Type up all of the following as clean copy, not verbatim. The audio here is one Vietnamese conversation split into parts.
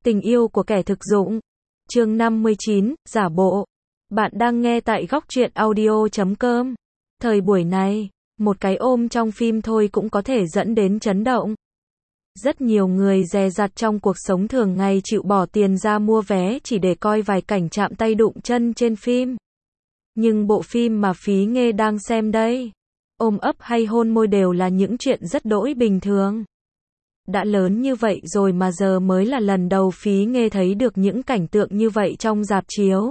Tình yêu của kẻ thực dụng. Chương 59, giả bộ. Bạn đang nghe tại góc truyện audio.com. Thời buổi này, một cái ôm trong phim thôi cũng có thể dẫn đến chấn động. Rất nhiều người dè dặt trong cuộc sống thường ngày chịu bỏ tiền ra mua vé chỉ để coi vài cảnh chạm tay đụng chân trên phim. Nhưng bộ phim mà Phí Nghê đang xem đây, ôm ấp hay hôn môi đều là những chuyện rất đỗi bình thường. Đã lớn như vậy rồi mà giờ mới là lần đầu Phí Nghê thấy được những cảnh tượng như vậy trong rạp chiếu.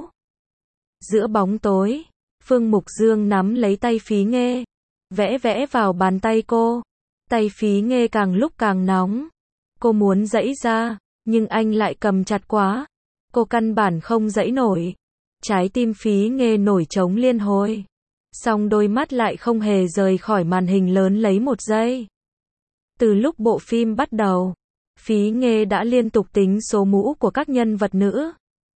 Giữa bóng tối, Phương Mục Dương nắm lấy tay Phí Nghê, vẽ vẽ vào bàn tay cô. Tay Phí Nghê càng lúc càng nóng. Cô muốn giãy ra, nhưng anh lại cầm chặt quá. Cô căn bản không giãy nổi. Trái tim Phí Nghê nổi trống liên hồi. Song đôi mắt lại không hề rời khỏi màn hình lớn lấy một giây. Từ lúc bộ phim bắt đầu, Phí Nghê đã liên tục tính số mũ của các nhân vật nữ.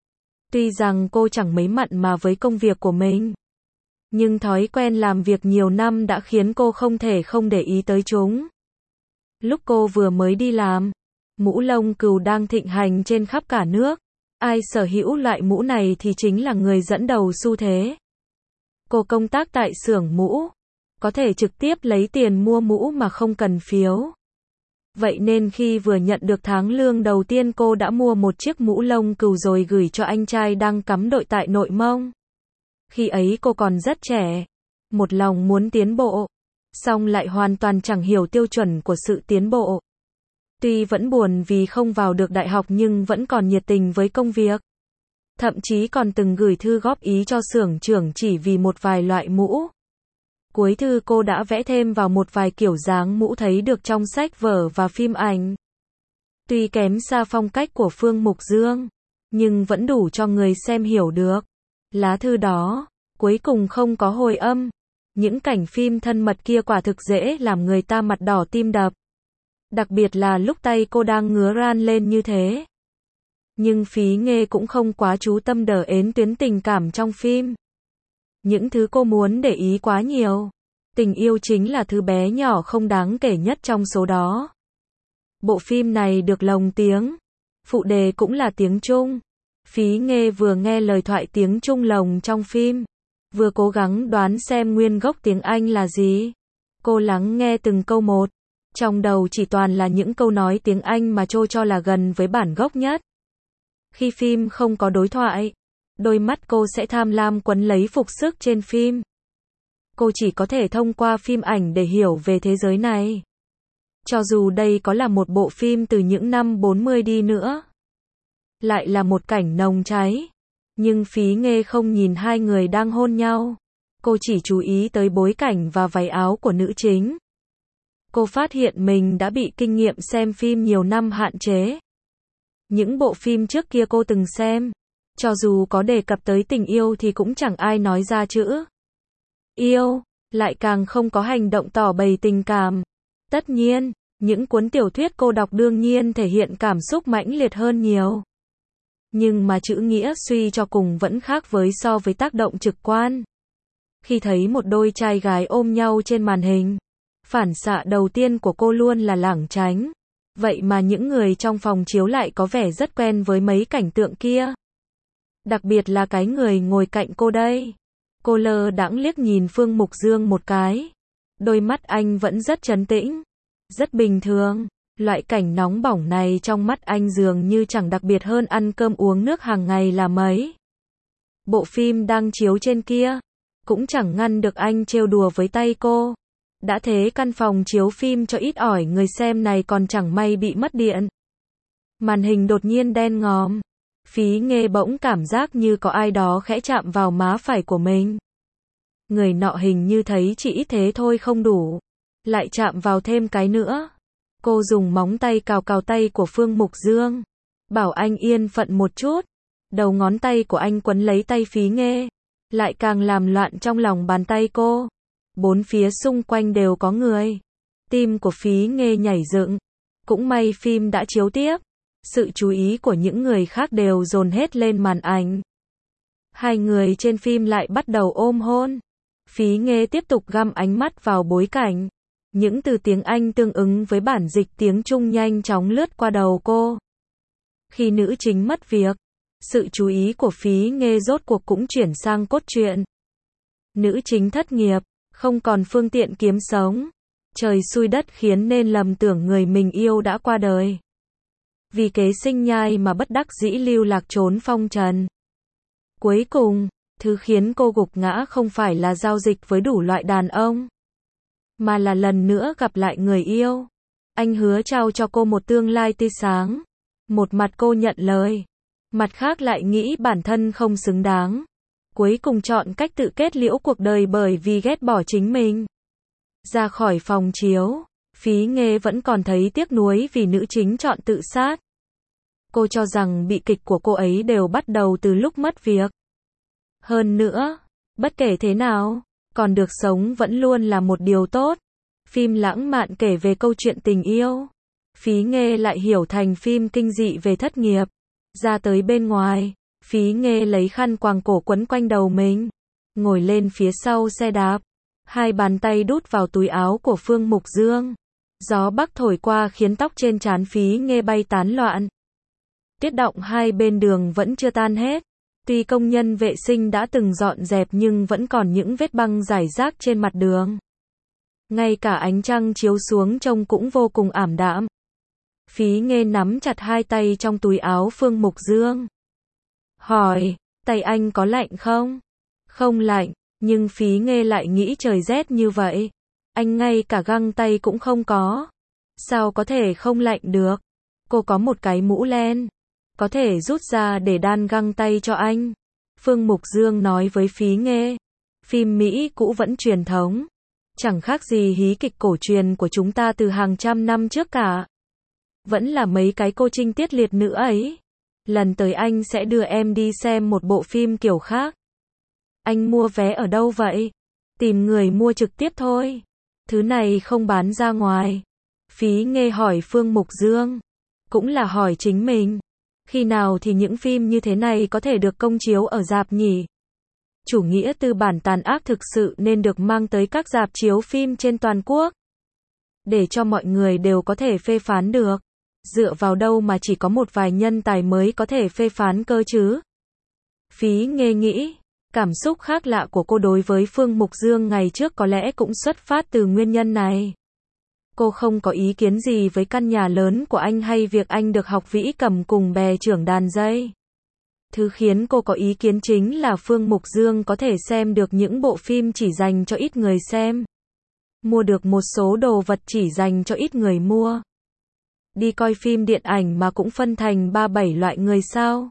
Tuy rằng cô chẳng mấy mặn mà với công việc của mình, nhưng thói quen làm việc nhiều năm đã khiến cô không thể không để ý tới chúng. Lúc cô vừa mới đi làm, mũ lông cừu đang thịnh hành trên khắp cả nước. Ai sở hữu loại mũ này thì chính là người dẫn đầu xu thế. Cô công tác tại xưởng mũ, có thể trực tiếp lấy tiền mua mũ mà không cần phiếu. Vậy nên khi vừa nhận được tháng lương đầu tiên cô đã mua một chiếc mũ lông cừu rồi gửi cho anh trai đang cắm đội tại Nội Mông. Khi ấy cô còn rất trẻ, một lòng muốn tiến bộ, song lại hoàn toàn chẳng hiểu tiêu chuẩn của sự tiến bộ. Tuy vẫn buồn vì không vào được đại học nhưng vẫn còn nhiệt tình với công việc. Thậm chí còn từng gửi thư góp ý cho xưởng trưởng chỉ vì một vài loại mũ. Cuối thư cô đã vẽ thêm vào một vài kiểu dáng mũ thấy được trong sách vở và phim ảnh. Tuy kém xa phong cách của Phương Mục Dương, nhưng vẫn đủ cho người xem hiểu được. Lá thư đó, cuối cùng không có hồi âm. Những cảnh phim thân mật kia quả thực dễ làm người ta mặt đỏ tim đập. Đặc biệt là lúc tay cô đang ngứa ran lên như thế. Nhưng Phí Nghê cũng không quá chú tâm đờ ến tuyến tình cảm trong phim. Những thứ cô muốn để ý quá nhiều. Tình yêu chính là thứ bé nhỏ không đáng kể nhất trong số đó. Bộ phim này được lồng tiếng. Phụ đề cũng là tiếng Trung. Phí Nghê vừa nghe lời thoại tiếng Trung lồng trong phim, vừa cố gắng đoán xem nguyên gốc tiếng Anh là gì. Cô lắng nghe từng câu một. Trong đầu chỉ toàn là những câu nói tiếng Anh mà cô cho là gần với bản gốc nhất. Khi phim không có đối thoại, đôi mắt cô sẽ tham lam quấn lấy phục sức trên phim. Cô chỉ có thể thông qua phim ảnh để hiểu về thế giới này. Cho dù đây có là một bộ phim từ những năm 40 đi nữa. Lại là một cảnh nồng cháy. Nhưng Phí Nghê không nhìn hai người đang hôn nhau. Cô chỉ chú ý tới bối cảnh và váy áo của nữ chính. Cô phát hiện mình đã bị kinh nghiệm xem phim nhiều năm hạn chế. Những bộ phim trước kia cô từng xem, cho dù có đề cập tới tình yêu thì cũng chẳng ai nói ra chữ yêu, lại càng không có hành động tỏ bày tình cảm. Tất nhiên, những cuốn tiểu thuyết cô đọc đương nhiên thể hiện cảm xúc mãnh liệt hơn nhiều. Nhưng mà chữ nghĩa suy cho cùng vẫn khác so với tác động trực quan. Khi thấy một đôi trai gái ôm nhau trên màn hình, phản xạ đầu tiên của cô luôn là lảng tránh. Vậy mà những người trong phòng chiếu lại có vẻ rất quen với mấy cảnh tượng kia. Đặc biệt là cái người ngồi cạnh cô đây. Cô lơ đãng liếc nhìn Phương Mục Dương một cái. Đôi mắt anh vẫn rất trấn tĩnh, rất bình thường. Loại cảnh nóng bỏng này trong mắt anh dường như chẳng đặc biệt hơn ăn cơm uống nước hàng ngày là mấy. Bộ phim đang chiếu trên kia cũng chẳng ngăn được anh trêu đùa với tay cô. Đã thế căn phòng chiếu phim cho ít ỏi người xem này còn chẳng may bị mất điện. Màn hình đột nhiên đen ngòm. Phí Nghê bỗng cảm giác như có ai đó khẽ chạm vào má phải của mình. Người nọ hình như thấy chỉ ít thế thôi không đủ, lại chạm vào thêm cái nữa. Cô dùng móng tay cào cào tay của Phương Mục Dương, bảo anh yên phận một chút. Đầu ngón tay của anh quấn lấy tay Phí Nghê, lại càng làm loạn trong lòng bàn tay cô. Bốn phía xung quanh đều có người. Tim của Phí Nghê nhảy dựng. Cũng may phim đã chiếu tiếp. Sự chú ý của những người khác đều dồn hết lên màn ảnh. Hai người trên phim lại bắt đầu ôm hôn. Phí Nghê tiếp tục găm ánh mắt vào bối cảnh. Những từ tiếng Anh tương ứng với bản dịch tiếng Trung nhanh chóng lướt qua đầu cô. Khi nữ chính mất việc, sự chú ý của Phí Nghê rốt cuộc cũng chuyển sang cốt truyện. Nữ chính thất nghiệp, không còn phương tiện kiếm sống. Trời xui đất khiến nên lầm tưởng người mình yêu đã qua đời. Vì kế sinh nhai mà bất đắc dĩ lưu lạc trốn phong trần. Cuối cùng, thứ khiến cô gục ngã không phải là giao dịch với đủ loại đàn ông, mà là lần nữa gặp lại người yêu. Anh hứa trao cho cô một tương lai tươi sáng. Một mặt cô nhận lời, mặt khác lại nghĩ bản thân không xứng đáng. Cuối cùng chọn cách tự kết liễu cuộc đời bởi vì ghét bỏ chính mình. Ra khỏi phòng chiếu, Phí Nghê vẫn còn thấy tiếc nuối vì nữ chính chọn tự sát. Cô cho rằng bi kịch của cô ấy đều bắt đầu từ lúc mất việc. Hơn nữa, bất kể thế nào, còn được sống vẫn luôn là một điều tốt. Phim lãng mạn kể về câu chuyện tình yêu. Phí Nghê lại hiểu thành phim kinh dị về thất nghiệp. Ra tới bên ngoài, Phí Nghê lấy khăn quàng cổ quấn quanh đầu mình, ngồi lên phía sau xe đạp. Hai bàn tay đút vào túi áo của Phương Mục Dương. Gió bắc thổi qua khiến tóc trên trán Phí Nghê bay tán loạn. Tuyết động hai bên đường vẫn chưa tan hết. Tuy công nhân vệ sinh đã từng dọn dẹp nhưng vẫn còn những vết băng rải rác trên mặt đường. Ngay cả ánh trăng chiếu xuống trông cũng vô cùng ảm đạm. Phí Nghê nắm chặt hai tay trong túi áo Phương Mục Dương. Hỏi, tay anh có lạnh không? Không lạnh, nhưng Phí Nghê lại nghĩ trời rét như vậy. Anh ngay cả găng tay cũng không có. Sao có thể không lạnh được? Cô có một cái mũ len. Có thể rút ra để đan găng tay cho anh. Phương Mục Dương nói với Phí Nghê. Phim Mỹ cũ vẫn truyền thống. Chẳng khác gì hí kịch cổ truyền của chúng ta từ hàng trăm năm trước cả. Vẫn là mấy cái cô trinh tiết liệt nữ ấy. Lần tới anh sẽ đưa em đi xem một bộ phim kiểu khác. Anh mua vé ở đâu vậy? Tìm người mua trực tiếp thôi. Thứ này không bán ra ngoài. Phí Nghê hỏi Phương Mục Dương. Cũng là hỏi chính mình. Khi nào thì những phim như thế này có thể được công chiếu ở rạp nhỉ? Chủ nghĩa tư bản tàn ác thực sự nên được mang tới các rạp chiếu phim trên toàn quốc. Để cho mọi người đều có thể phê phán được. Dựa vào đâu mà chỉ có một vài nhân tài mới có thể phê phán cơ chứ? Phí Nghê nghĩ, cảm xúc khác lạ của cô đối với Phương Mục Dương ngày trước có lẽ cũng xuất phát từ nguyên nhân này. Cô không có ý kiến gì với căn nhà lớn của anh hay việc anh được học vĩ cầm cùng bè trưởng đàn dây. Thứ khiến cô có ý kiến chính là Phương Mục Dương có thể xem được những bộ phim chỉ dành cho ít người xem. Mua được một số đồ vật chỉ dành cho ít người mua. Đi coi phim điện ảnh mà cũng phân thành 3-7 loại người sao?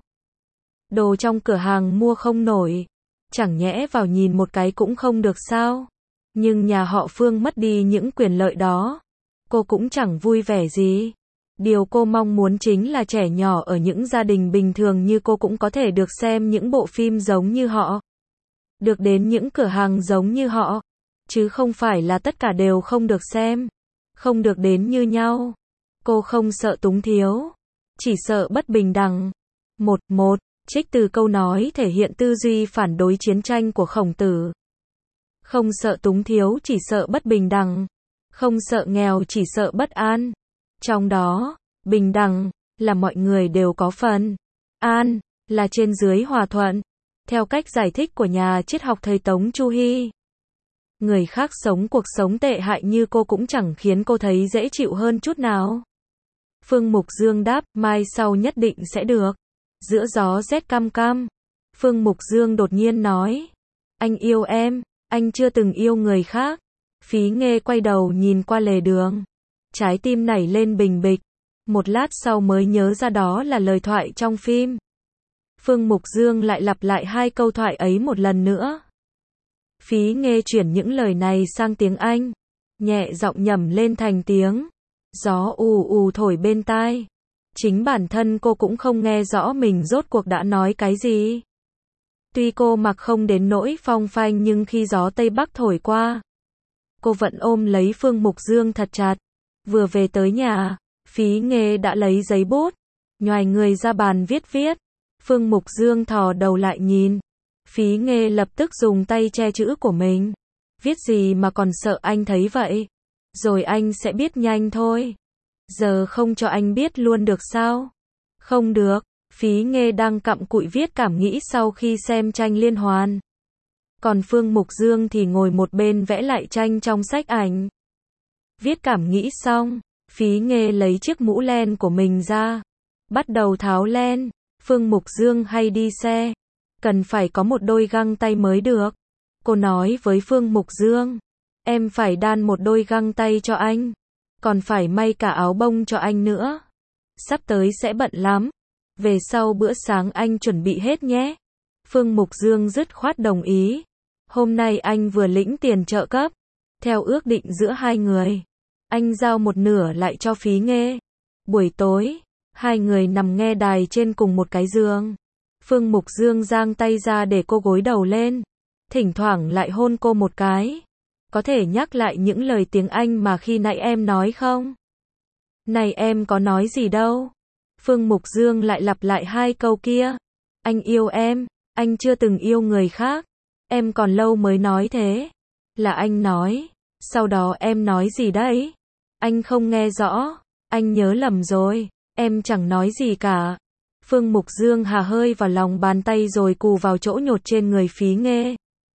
Đồ trong cửa hàng mua không nổi. Chẳng nhẽ vào nhìn một cái cũng không được sao? Nhưng nhà họ Phương mất đi những quyền lợi đó. Cô cũng chẳng vui vẻ gì. Điều cô mong muốn chính là trẻ nhỏ ở những gia đình bình thường như cô cũng có thể được xem những bộ phim giống như họ. Được đến những cửa hàng giống như họ. Chứ không phải là tất cả đều không được xem. Không được đến như nhau. Cô không sợ túng thiếu. Chỉ sợ bất bình đẳng. Một, trích từ câu nói thể hiện tư duy phản đối chiến tranh của Khổng Tử. Không sợ túng thiếu chỉ sợ bất bình đẳng. Không sợ nghèo chỉ sợ bất an. Trong đó, bình đẳng là mọi người đều có phần. An là trên dưới hòa thuận. Theo cách giải thích của nhà triết học thời Tống Chu Hy. Người khác sống cuộc sống tệ hại như cô cũng chẳng khiến cô thấy dễ chịu hơn chút nào. Phương Mục Dương đáp, mai sau nhất định sẽ được. Giữa gió rét căm căm. Phương Mục Dương đột nhiên nói. Anh yêu em, anh chưa từng yêu người khác. Phí Nghê quay đầu nhìn qua lề đường. Trái tim nảy lên bình bịch. Một lát sau mới nhớ ra đó là lời thoại trong phim. Phương Mục Dương lại lặp lại hai câu thoại ấy một lần nữa. Phí Nghê chuyển những lời này sang tiếng Anh. Nhẹ giọng nhẩm lên thành tiếng. Gió ù ù thổi bên tai. Chính bản thân cô cũng không nghe rõ mình rốt cuộc đã nói cái gì. Tuy cô mặc không đến nỗi phong phanh nhưng khi gió Tây Bắc thổi qua, cô vẫn ôm lấy Phương Mục Dương thật chặt. Vừa về tới nhà, Phí Nghê đã lấy giấy bút, nhoài người ra bàn viết. Phương Mục Dương thò đầu lại nhìn. Phí Nghê lập tức dùng tay che chữ của mình. Viết gì mà còn sợ anh thấy vậy? Rồi anh sẽ biết nhanh thôi. Giờ không cho anh biết luôn được sao? Không được, Phí Nghê đang cặm cụi viết cảm nghĩ sau khi xem tranh liên hoan. Còn Phương Mục Dương thì ngồi một bên vẽ lại tranh trong sách ảnh. Viết cảm nghĩ xong, Phí Nghê lấy chiếc mũ len của mình ra, bắt đầu tháo len. Phương Mục Dương hay đi xe, cần phải có một đôi găng tay mới được. Cô nói với Phương Mục Dương, em phải đan một đôi găng tay cho anh, còn phải may cả áo bông cho anh nữa. Sắp tới sẽ bận lắm, về sau bữa sáng anh chuẩn bị hết nhé. Phương Mục Dương dứt khoát đồng ý. Hôm nay anh vừa lĩnh tiền trợ cấp, theo ước định giữa hai người, anh giao một nửa lại cho Phí Nghê. Buổi tối, hai người nằm nghe đài trên cùng một cái giường. Phương Mục Dương giang tay ra để cô gối đầu lên, thỉnh thoảng lại hôn cô một cái. Có thể nhắc lại những lời tiếng Anh mà khi nãy em nói không? Này em có nói gì đâu. Phương Mục Dương lại lặp lại hai câu kia. Anh yêu em, anh chưa từng yêu người khác. Em còn lâu mới nói thế. Là anh nói. Sau đó em nói gì đấy? Anh không nghe rõ. Anh nhớ lầm rồi. Em chẳng nói gì cả. Phương Mục Dương hà hơi vào lòng bàn tay rồi cù vào chỗ nhột trên người Phí Nghê.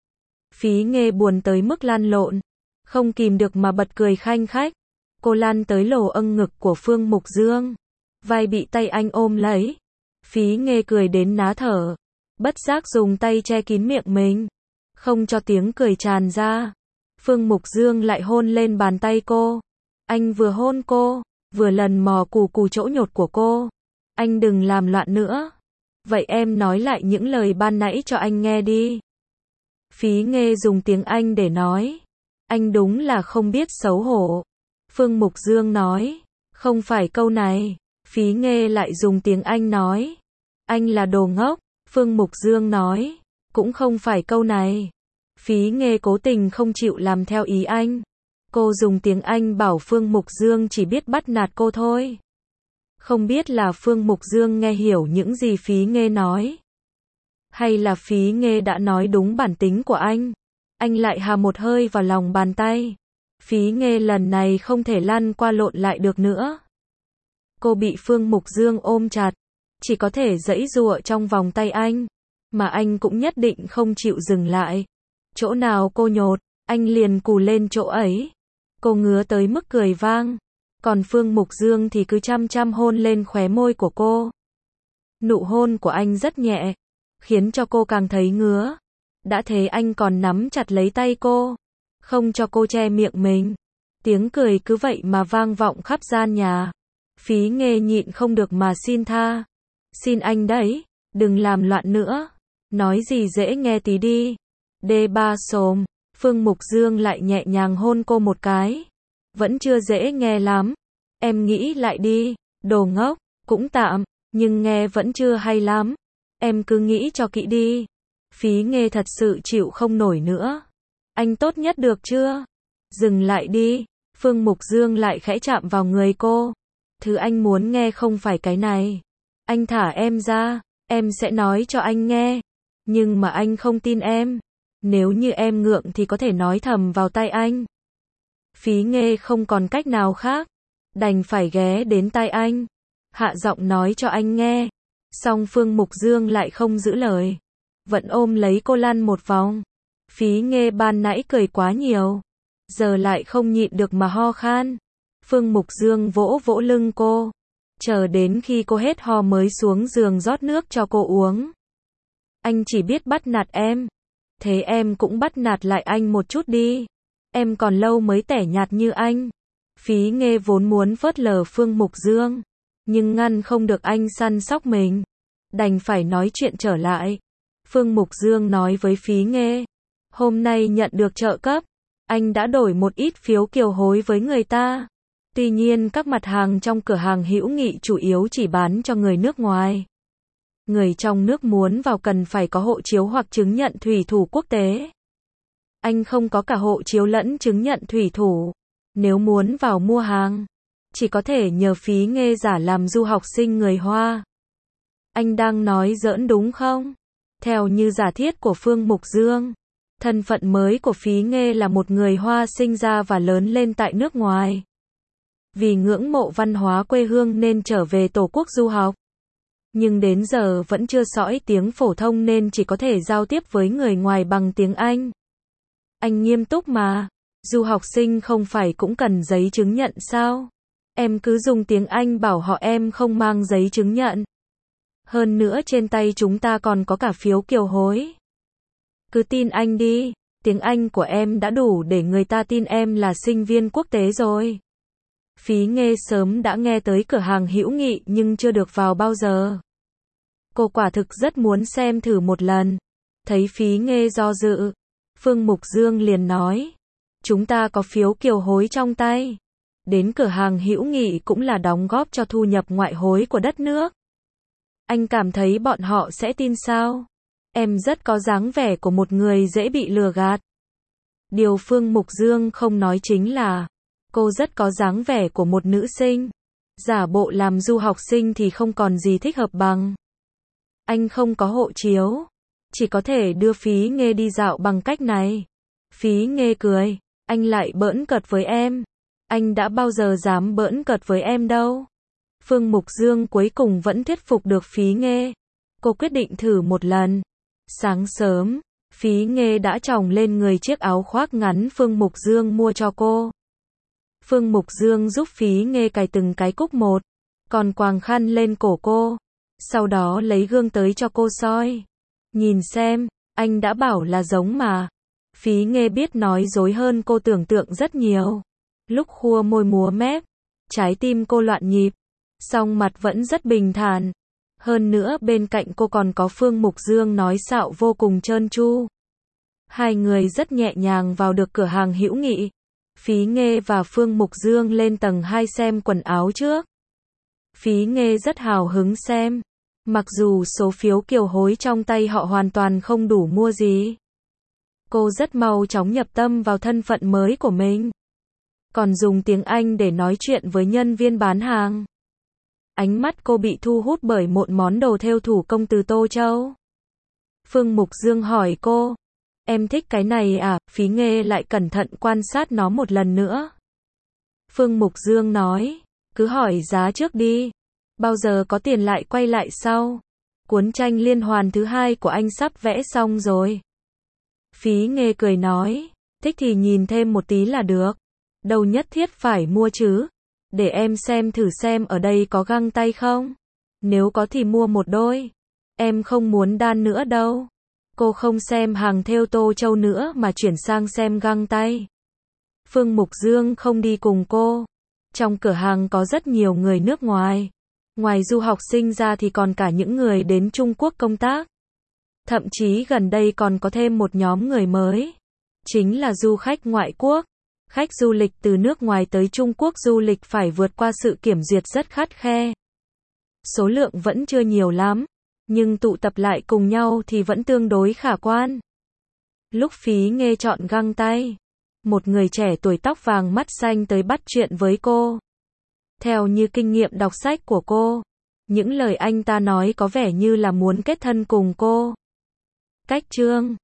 Phí Nghê buồn tới mức lăn lộn, không kìm được mà bật cười khanh khách. Cô lăn tới lồ âng ngực của Phương Mục Dương, vai bị tay anh ôm lấy. Phí Nghê cười đến ná thở, bất giác dùng tay che kín miệng mình, không cho tiếng cười tràn ra. Phương Mục Dương lại hôn lên bàn tay cô. Anh vừa hôn cô, vừa lần mò cù cù chỗ nhột của cô. Anh đừng làm loạn nữa. Vậy em nói lại những lời ban nãy cho anh nghe đi. Phí Nghê dùng tiếng Anh để nói. Anh đúng là không biết xấu hổ. Phương Mục Dương nói. Không phải câu này. Phí Nghê lại dùng tiếng Anh nói. Anh là đồ ngốc. Phương Mục Dương nói. Cũng không phải câu này. Phí Nghê cố tình không chịu làm theo ý anh. Cô dùng tiếng Anh bảo Phương Mục Dương chỉ biết bắt nạt cô thôi. Không biết là Phương Mục Dương nghe hiểu những gì Phí Nghê nói, hay là Phí Nghê đã nói đúng bản tính của anh. Anh lại hà một hơi vào lòng bàn tay. Phí Nghê lần này không thể lăn qua lộn lại được nữa. Cô bị Phương Mục Dương ôm chặt, chỉ có thể giãy giụa trong vòng tay anh, mà anh cũng nhất định không chịu dừng lại. Chỗ nào cô nhột, anh liền cù lên chỗ ấy. Cô ngứa tới mức cười vang. Còn Phương Mục Dương thì cứ chăm chăm hôn lên khóe môi của cô. Nụ hôn của anh rất nhẹ, khiến cho cô càng thấy ngứa. Đã thế anh còn nắm chặt lấy tay cô, không cho cô che miệng mình. Tiếng cười cứ vậy mà vang vọng khắp gian nhà. Phí Nghê nhịn không được mà xin tha. Xin anh đấy, đừng làm loạn nữa. Nói gì dễ nghe tí đi. D3 xồm. Phương Mục Dương lại nhẹ nhàng hôn cô một cái. Vẫn chưa dễ nghe lắm. Em nghĩ lại đi, đồ ngốc, cũng tạm, nhưng nghe vẫn chưa hay lắm. Em cứ nghĩ cho kỹ đi. Phí Nghê thật sự chịu không nổi nữa. Anh tốt nhất được chưa? Dừng lại đi. Phương Mục Dương lại khẽ chạm vào người cô. Thứ anh muốn nghe không phải cái này. Anh thả em ra, em sẽ nói cho anh nghe. Nhưng mà anh không tin em. Nếu như em ngượng thì có thể nói thầm vào tai anh. Phí Nghê không còn cách nào khác, đành phải ghé đến tai anh, hạ giọng nói cho anh nghe. Song Phương Mục Dương lại không giữ lời, vẫn ôm lấy cô lăn một vòng. Phí Nghê ban nãy cười quá nhiều, giờ lại không nhịn được mà ho khan. Phương Mục Dương vỗ vỗ lưng cô, chờ đến khi cô hết ho mới xuống giường rót nước cho cô uống. Anh chỉ biết bắt nạt em, thế em cũng bắt nạt lại anh một chút đi. Em còn lâu mới tẻ nhạt như anh. Phí Nghê vốn muốn phớt lờ Phương Mục Dương, nhưng ngăn không được anh săn sóc mình, đành phải nói chuyện trở lại. Phương Mục Dương nói với Phí Nghê, hôm nay nhận được trợ cấp, anh đã đổi một ít phiếu kiều hối với người ta. Tuy nhiên các mặt hàng trong cửa hàng hữu nghị chủ yếu chỉ bán cho người nước ngoài. Người trong nước muốn vào cần phải có hộ chiếu hoặc chứng nhận thủy thủ quốc tế. Anh không có cả hộ chiếu lẫn chứng nhận thủy thủ. Nếu muốn vào mua hàng, chỉ có thể nhờ Phí Nghê giả làm du học sinh người Hoa. Anh đang nói giỡn đúng không? Theo như giả thiết của Phương Mục Dương, thân phận mới của Phí Nghê là một người Hoa sinh ra và lớn lên tại nước ngoài. Vì ngưỡng mộ văn hóa quê hương nên trở về Tổ quốc du học. nhưng đến giờ vẫn chưa sõi tiếng phổ thông nên chỉ có thể giao tiếp với người ngoài bằng tiếng Anh. Anh nghiêm túc mà, du học sinh không phải cũng cần giấy chứng nhận sao? Em cứ dùng tiếng Anh bảo họ em không mang giấy chứng nhận. Hơn nữa trên tay chúng ta còn có cả phiếu kiều hối. Cứ tin anh đi, tiếng Anh của em đã đủ để người ta tin em là sinh viên quốc tế rồi. Phí Nghê sớm đã nghe tới cửa hàng hữu nghị nhưng chưa được vào bao giờ. Cô quả thực rất muốn xem thử một lần. Thấy Phí Nghê do dự, Phương Mục Dương liền nói, chúng ta có phiếu kiều hối trong tay. Đến cửa hàng hữu nghị cũng là đóng góp cho thu nhập ngoại hối của đất nước. Anh cảm thấy bọn họ sẽ tin sao? Em rất có dáng vẻ của một người dễ bị lừa gạt. Điều Phương Mục Dương không nói chính là, cô rất có dáng vẻ của một nữ sinh. Giả bộ làm du học sinh thì không còn gì thích hợp bằng. Anh không có hộ chiếu, chỉ có thể đưa Phí Nghê đi dạo bằng cách này. Phí Nghê cười, anh lại bỡn cợt với em. Anh đã bao giờ dám bỡn cợt với em đâu. Phương Mục Dương cuối cùng vẫn thuyết phục được Phí Nghê. Cô quyết định thử một lần. Sáng sớm, Phí Nghê đã chồng lên người chiếc áo khoác ngắn Phương Mục Dương mua cho cô. Phương Mục Dương giúp Phí Nghê cài từng cái cúc một, còn quàng khăn lên cổ cô. Sau đó lấy gương tới cho cô soi. Nhìn xem, anh đã bảo là giống mà. Phí Nghê biết nói dối hơn cô tưởng tượng rất nhiều. Lúc khua môi múa mép, trái tim cô loạn nhịp, song mặt vẫn rất bình thản. Hơn nữa bên cạnh cô còn có Phương Mục Dương nói xạo vô cùng trơn tru. Hai người rất nhẹ nhàng vào được cửa hàng hữu nghị. Phí Nghê và Phương Mục Dương lên tầng 2 xem quần áo trước. Phí Nghê rất hào hứng xem. Mặc dù số phiếu kiều hối trong tay họ hoàn toàn không đủ mua gì. Cô rất mau chóng nhập tâm vào thân phận mới của mình. Còn dùng tiếng Anh để nói chuyện với nhân viên bán hàng. Ánh mắt cô bị thu hút bởi một món đồ thêu thủ công từ Tô Châu. Phương Mục Dương hỏi cô, em thích cái này à? Phí Nghê lại cẩn thận quan sát nó một lần nữa. Phương Mục Dương nói, cứ hỏi giá trước đi. Bao giờ có tiền lại quay lại sau. Cuốn tranh liên hoàn thứ 2 của anh sắp vẽ xong rồi. Phí Nghê cười nói, thích thì nhìn thêm một tí là được. Đâu nhất thiết phải mua chứ. Để em xem thử xem ở đây có găng tay không. Nếu có thì mua một đôi. Em không muốn đan nữa đâu. Cô không xem hàng thêu Tô Châu nữa mà chuyển sang xem găng tay. Phương Mục Dương không đi cùng cô. Trong cửa hàng có rất nhiều người nước ngoài. Ngoài du học sinh ra thì còn cả những người đến Trung Quốc công tác. Thậm chí gần đây còn có thêm một nhóm người mới. Chính là du khách ngoại quốc. Khách du lịch từ nước ngoài tới Trung Quốc du lịch phải vượt qua sự kiểm duyệt rất khắt khe. Số lượng vẫn chưa nhiều lắm, nhưng tụ tập lại cùng nhau thì vẫn tương đối khả quan. Lúc Phí Nghê chọn găng tay, một người trẻ tuổi tóc vàng mắt xanh tới bắt chuyện với cô. Theo như kinh nghiệm đọc sách của cô, những lời anh ta nói có vẻ như là muốn kết thân cùng cô. Cách chương